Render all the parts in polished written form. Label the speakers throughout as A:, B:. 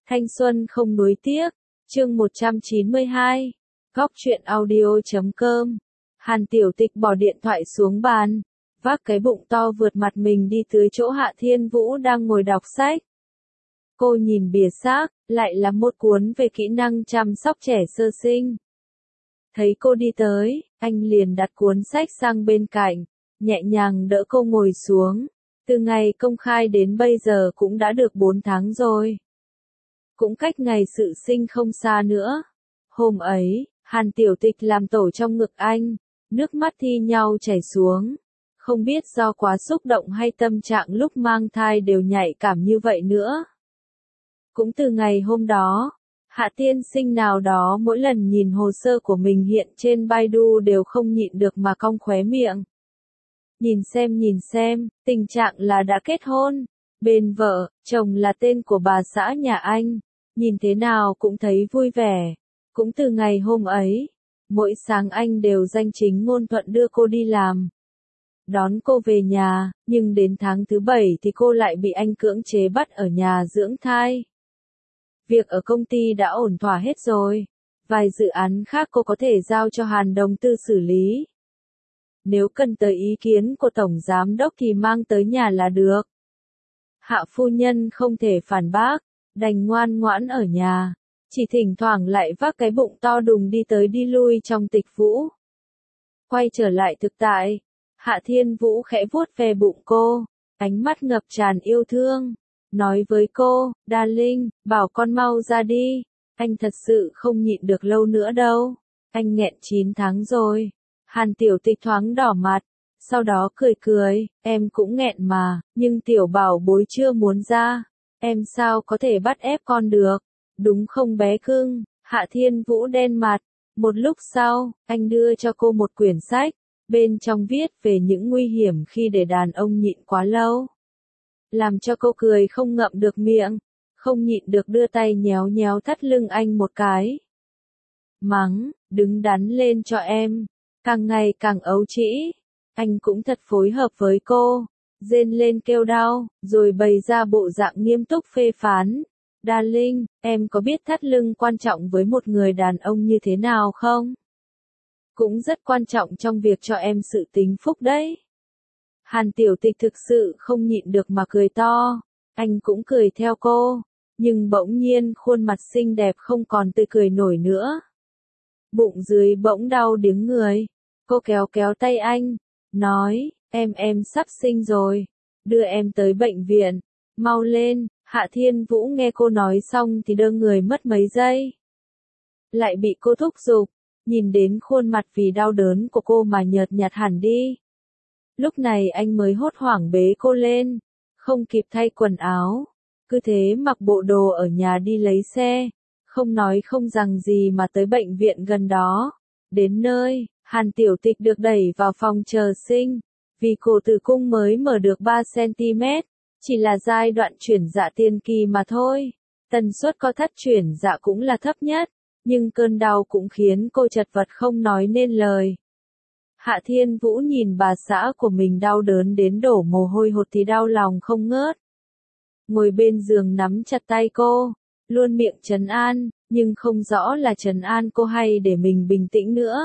A: Thanh xuân không nuối tiếc, chương 192, góc truyện audio.com. Hàn Tiểu Tịch bỏ điện thoại xuống bàn, vác cái bụng to vượt mặt mình đi tới chỗ Hạ Thiên Vũ đang ngồi đọc sách. Cô nhìn bìa sách, lại là một cuốn về kỹ năng chăm sóc trẻ sơ sinh. Thấy cô đi tới, anh liền đặt cuốn sách sang bên cạnh, nhẹ nhàng đỡ cô ngồi xuống. Từ ngày công khai đến bây giờ cũng đã được 4 tháng rồi. Cũng cách ngày sự sinh không xa nữa. Hôm ấy, Hàn Tiểu Tịch làm tổ trong ngực anh, nước mắt thi nhau chảy xuống. Không biết do quá xúc động hay tâm trạng lúc mang thai đều nhạy cảm như vậy nữa. Cũng từ ngày hôm đó, Hạ tiên sinh nào đó mỗi lần nhìn hồ sơ của mình hiện trên Baidu đều không nhịn được mà cong khóe miệng. Nhìn xem, tình trạng là đã kết hôn, bên vợ, chồng là tên của bà xã nhà anh, nhìn thế nào cũng thấy vui vẻ. Cũng từ ngày hôm ấy, mỗi sáng anh đều danh chính ngôn thuận đưa cô đi làm, đón cô về nhà, nhưng đến tháng thứ 7 thì cô lại bị anh cưỡng chế bắt ở nhà dưỡng thai. Việc ở công ty đã ổn thỏa hết rồi, vài dự án khác cô có thể giao cho Hàn đồng tư xử lý. Nếu cần tới ý kiến của Tổng Giám Đốc thì mang tới nhà là được. Hạ phu nhân không thể phản bác, đành ngoan ngoãn ở nhà, chỉ thỉnh thoảng lại vác cái bụng to đùng đi tới đi lui trong Tịch Vũ. Quay trở lại thực tại, Hạ Thiên Vũ khẽ vuốt ve bụng cô, ánh mắt ngập tràn yêu thương, nói với cô, Darling, bảo con mau ra đi, anh thật sự không nhịn được lâu nữa đâu, anh nghẹn 9 tháng rồi. Hàn Tiểu Tịch thoáng đỏ mặt, sau đó cười, em cũng nghẹn mà, nhưng tiểu bảo bối chưa muốn ra, em sao có thể bắt ép con được, đúng không bé cưng? Hạ Thiên Vũ đen mặt, một lúc sau, anh đưa cho cô một quyển sách, bên trong viết về những nguy hiểm khi để đàn ông nhịn quá lâu. Làm cho cô cười không ngậm được miệng, không nhịn được đưa tay nhéo nhéo thắt lưng anh một cái. Mắng, đứng đắn lên cho em. Càng ngày càng ấu trĩ, anh cũng thật phối hợp với cô, rên lên kêu đau, rồi bày ra bộ dạng nghiêm túc phê phán. Darling, em có biết thắt lưng quan trọng với một người đàn ông như thế nào không? Cũng rất quan trọng trong việc cho em sự tính phúc đấy. Hàn Tiểu Tịch thực sự không nhịn được mà cười to, anh cũng cười theo cô, nhưng bỗng nhiên khuôn mặt xinh đẹp không còn tươi cười nổi nữa. Bụng dưới bỗng đau điếng người. Cô kéo tay anh, nói, em sắp sinh rồi, đưa em tới bệnh viện, mau lên. Hạ Thiên Vũ nghe cô nói xong thì đơ người mất mấy giây. Lại bị cô thúc giục, nhìn đến khuôn mặt vì đau đớn của cô mà nhợt nhạt hẳn đi. Lúc này anh mới hốt hoảng bế cô lên, không kịp thay quần áo, cứ thế mặc bộ đồ ở nhà đi lấy xe, không nói không rằng gì mà tới bệnh viện gần đó. Đến nơi, Hàn Tiểu Tịch được đẩy vào phòng chờ sinh, vì cổ tử cung mới mở được 3 cm, chỉ là giai đoạn chuyển dạ tiền kỳ mà thôi. Tần suất co thắt chuyển dạ cũng là thấp nhất, nhưng cơn đau cũng khiến cô chật vật không nói nên lời. Hạ Thiên Vũ nhìn bà xã của mình đau đớn đến đổ mồ hôi hột thì đau lòng không ngớt. Ngồi bên giường nắm chặt tay cô, luôn miệng trấn an, nhưng không rõ là trấn an cô hay để mình bình tĩnh nữa.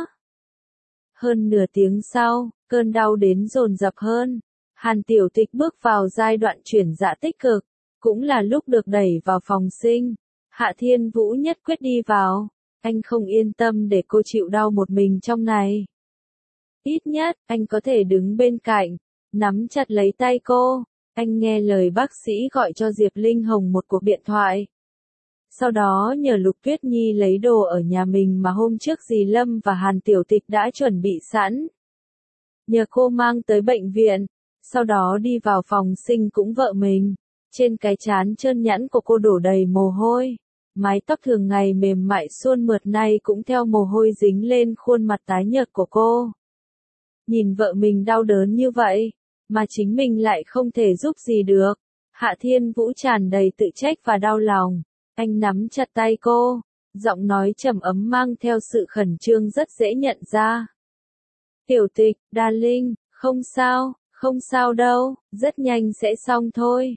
A: Hơn nửa tiếng sau, cơn đau đến dồn dập hơn. Hàn Tiểu Tịch bước vào giai đoạn chuyển dạ tích cực, cũng là lúc được đẩy vào phòng sinh. Hạ Thiên Vũ nhất quyết đi vào, anh không yên tâm để cô chịu đau một mình trong này. Ít nhất, anh có thể đứng bên cạnh, nắm chặt lấy tay cô. Anh nghe lời bác sĩ gọi cho Diệp Linh Hồng một cuộc điện thoại. Sau đó nhờ Lục Tuyết Nhi lấy đồ ở nhà mình mà hôm trước dì Lâm và Hàn Tiểu Tịch đã chuẩn bị sẵn. Nhờ cô mang tới bệnh viện, sau đó đi vào phòng sinh cũng vợ mình. Trên cái trán trơn nhẵn của cô đổ đầy mồ hôi. Mái tóc thường ngày mềm mại suôn mượt nay cũng theo mồ hôi dính lên khuôn mặt tái nhợt của cô. Nhìn vợ mình đau đớn như vậy, mà chính mình lại không thể giúp gì được. Hạ Thiên Vũ tràn đầy tự trách và đau lòng. Anh nắm chặt tay cô, giọng nói trầm ấm mang theo sự khẩn trương rất dễ nhận ra. Tiểu Tịch, Darling, không sao đâu, rất nhanh sẽ xong thôi.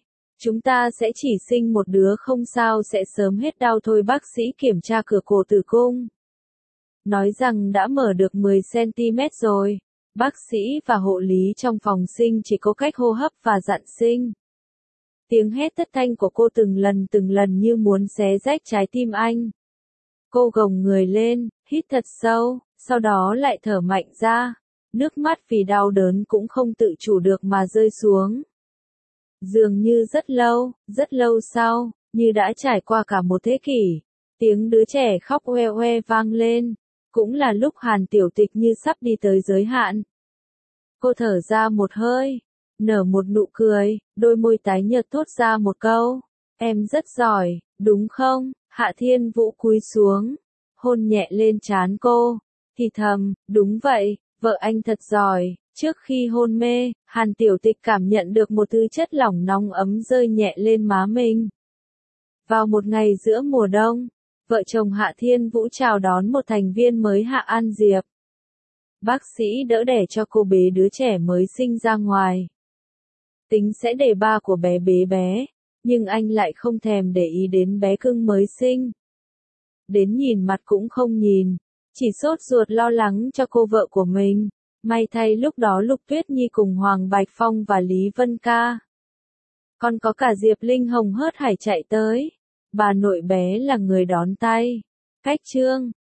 A: Chúng ta sẽ chỉ sinh một đứa không sao, sẽ sớm hết đau thôi. Bác sĩ kiểm tra cửa cổ tử cung. Nói rằng đã mở được 10 cm rồi. Bác sĩ và hộ lý trong phòng sinh chỉ có cách hô hấp và dặn sinh. Tiếng hét thất thanh của cô từng lần như muốn xé rách trái tim anh. Cô gồng người lên, hít thật sâu, sau đó lại thở mạnh ra. Nước mắt vì đau đớn cũng không tự chủ được mà rơi xuống. Dường như rất lâu sau, như đã trải qua cả một thế kỷ, tiếng đứa trẻ khóc oe oe vang lên. Cũng là lúc Hàn Tiểu Tịch như sắp đi tới giới hạn. Cô thở ra một hơi, nở một nụ cười, đôi môi tái nhợt thốt ra một câu. Em rất giỏi, đúng không? Hạ Thiên Vũ cúi xuống, hôn nhẹ lên trán cô, thì thầm, đúng vậy, vợ anh thật giỏi. Trước khi hôn mê, Hàn Tiểu Tịch cảm nhận được một thứ chất lỏng nóng ấm rơi nhẹ lên má mình. Vào một ngày giữa mùa đông, vợ chồng Hạ Thiên Vũ chào đón một thành viên mới Hạ An Diệp. Bác sĩ đỡ đẻ cho cô bế đứa trẻ mới sinh ra ngoài. Tính sẽ để ba của bé bế bé, nhưng anh lại không thèm để ý đến bé cưng mới sinh. Đến nhìn mặt cũng không nhìn, chỉ sốt ruột lo lắng cho cô vợ của mình. May thay lúc đó Lục Tuyết Nhi cùng Hoàng Bạch Phong và Lý Vân Ca. Còn có cả Diệp Linh Hồng hớt hải chạy tới. Bà nội bé là người đón tay. Cách trương.